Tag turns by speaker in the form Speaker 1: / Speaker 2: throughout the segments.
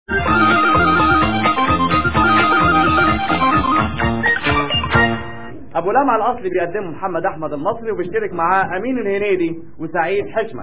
Speaker 1: ابو لمعة الاصلي بيقدمه محمد احمد المصري، وبيشترك معاه امين الهنيدي وسعيد حشمت.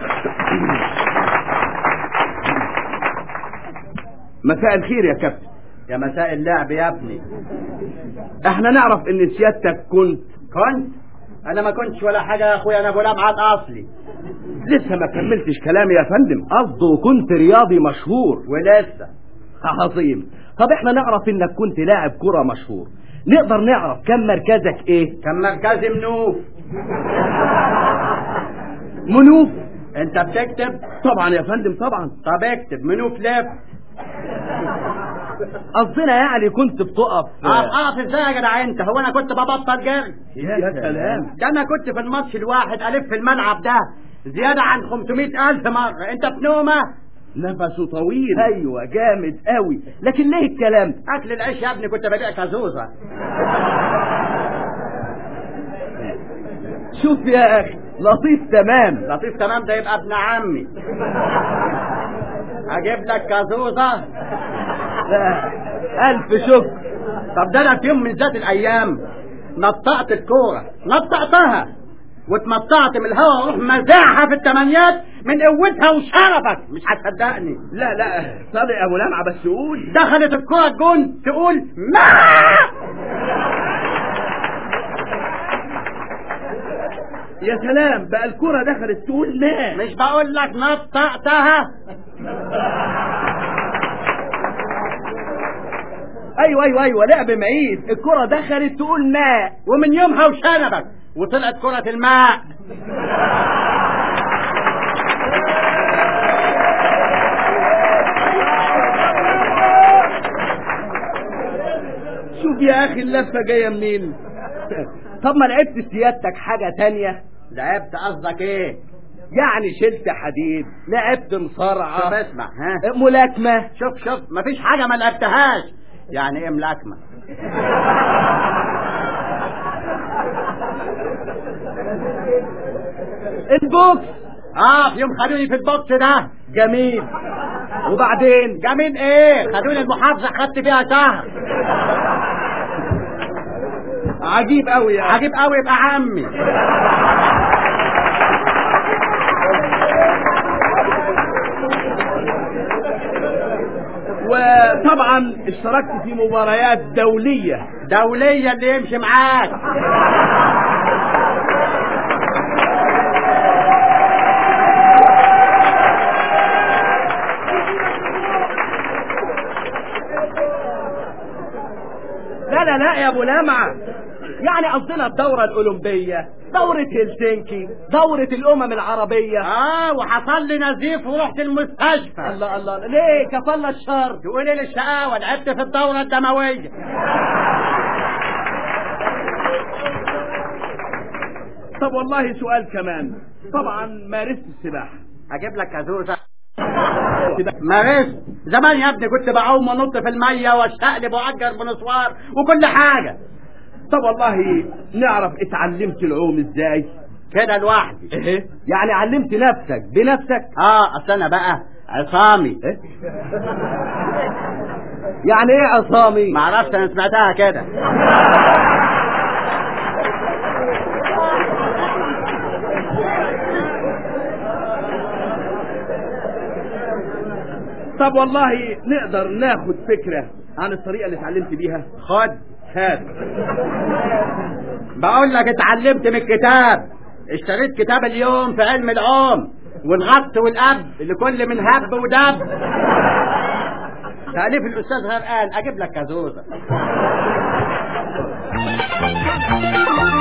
Speaker 2: مساء الخير يا كابتن.
Speaker 1: يا مساء اللعب يا ابني.
Speaker 2: احنا نعرف ان سيادتك كنت
Speaker 1: انا ما كنتش ولا حاجه يا اخويا، انا ابو لمعة الاصلي.
Speaker 2: لسه ما كملتش كلامي يا فندم. قصده كنت رياضي مشهور.
Speaker 1: ولسه.
Speaker 2: عظيم. طب احنا نعرف انك كنت لاعب كرة مشهور، نقدر نعرف كم مركزك ايه؟
Speaker 1: كان مركزي منوف.
Speaker 2: منوف؟
Speaker 1: انت بتكتب؟
Speaker 2: طبعا يا فندم طبعا.
Speaker 1: طب اكتب منوف لف.
Speaker 2: قصدنا يعني كنت بتقف.
Speaker 1: اقف ازاي يا جدع انت؟ هو انا كنت ببطل جري؟
Speaker 2: يا سلام.
Speaker 1: ده انا كنت في الماتش الواحد الف في الملعب ده زيادة عن 500,000 مرة. انت في نومة؟
Speaker 2: نفسه طويل. ايوه جامد قوي. لكن ليه الكلام؟
Speaker 1: اكل العيش يا ابني، كنت ببيع كازوزة.
Speaker 2: شوف يا اخي، لطيف تمام.
Speaker 1: لطيف تمام ده يبقى ابن عمي. اجيب لك كازوزة؟
Speaker 2: الف شكر.
Speaker 1: طب ده انا في يوم من ذات الايام نطقت الكورة، نطقتها واتمطعت من الهواء واروح مزاحها في التمانيات من قوتها وشرفك. مش هتصدقني.
Speaker 2: لا صادق يا ابو لمعة، بس قول.
Speaker 1: دخلت الكرة الجون تقول ما.
Speaker 2: يا سلام، بقى الكرة دخلت تقول ما.
Speaker 1: مش بقول لك نطقتها؟
Speaker 2: ايوه لعب معيد. الكرة دخلت تقول ماء،
Speaker 1: ومن يومها وشنبك وطلعت كرة الماء.
Speaker 2: شوف يا اخي اللفة جاية منين. طب ما لعبت سيادتك حاجة تانية؟
Speaker 1: لعبت قصدك ايه؟
Speaker 2: يعني شلت حديد، لعبت مصارعة.
Speaker 1: شوف اسمع، ها،
Speaker 2: ملاكمة.
Speaker 1: شوف مفيش حاجة ما لعبتهاش. يعني ايه ملاكمة؟
Speaker 2: البوكس.
Speaker 1: في يوم خدوني في البوكس ده.
Speaker 2: جميل. وبعدين؟
Speaker 1: جميل ايه؟ خدوني المحافظة، خدت فيها شهر.
Speaker 2: عجيب قوي يعني.
Speaker 1: عجيب قوي يبقى عمي.
Speaker 2: وطبعا اشتركت في مباريات دولية
Speaker 1: اللي يمشي معاك.
Speaker 2: لا يا ابو لمعة، يعني قصدنا الدورة الأولمبية، دورة هلسنكي، دورة الأمم العربية.
Speaker 1: وحصل لي نزيف ورحت المستشفى.
Speaker 2: الله ليه؟ كفلنا الشر.
Speaker 1: تقول ايه للشقاوة؟ لعبت في الدورة الدموية.
Speaker 2: طب والله سؤال كمان. طبعا مارست السباحة.
Speaker 1: اجيب لك كازوزة؟ مارست زمان يا ابني، كنت بعوم ونط في المية واشتقلب واجر بنصوار وكل حاجة.
Speaker 2: طب والله نعرف اتعلمت العوم ازاي؟
Speaker 1: كده لوحدي.
Speaker 2: ايه يعني علمت نفسك بنفسك؟
Speaker 1: اصل انا بقى عصامي.
Speaker 2: يعني ايه عصامي؟
Speaker 1: معرفش، انا سمعتها كده.
Speaker 2: طب والله نقدر ناخد فكرة عن الطريقة اللي اتعلمت بيها.
Speaker 1: خد هات. بقول لك اتعلمت من الكتاب. اشتريت كتاب اليوم في علم العوم والغط والأب لكل من هب ودب، تأليف الأستاذ غرقان. أجيب لك كازوزة؟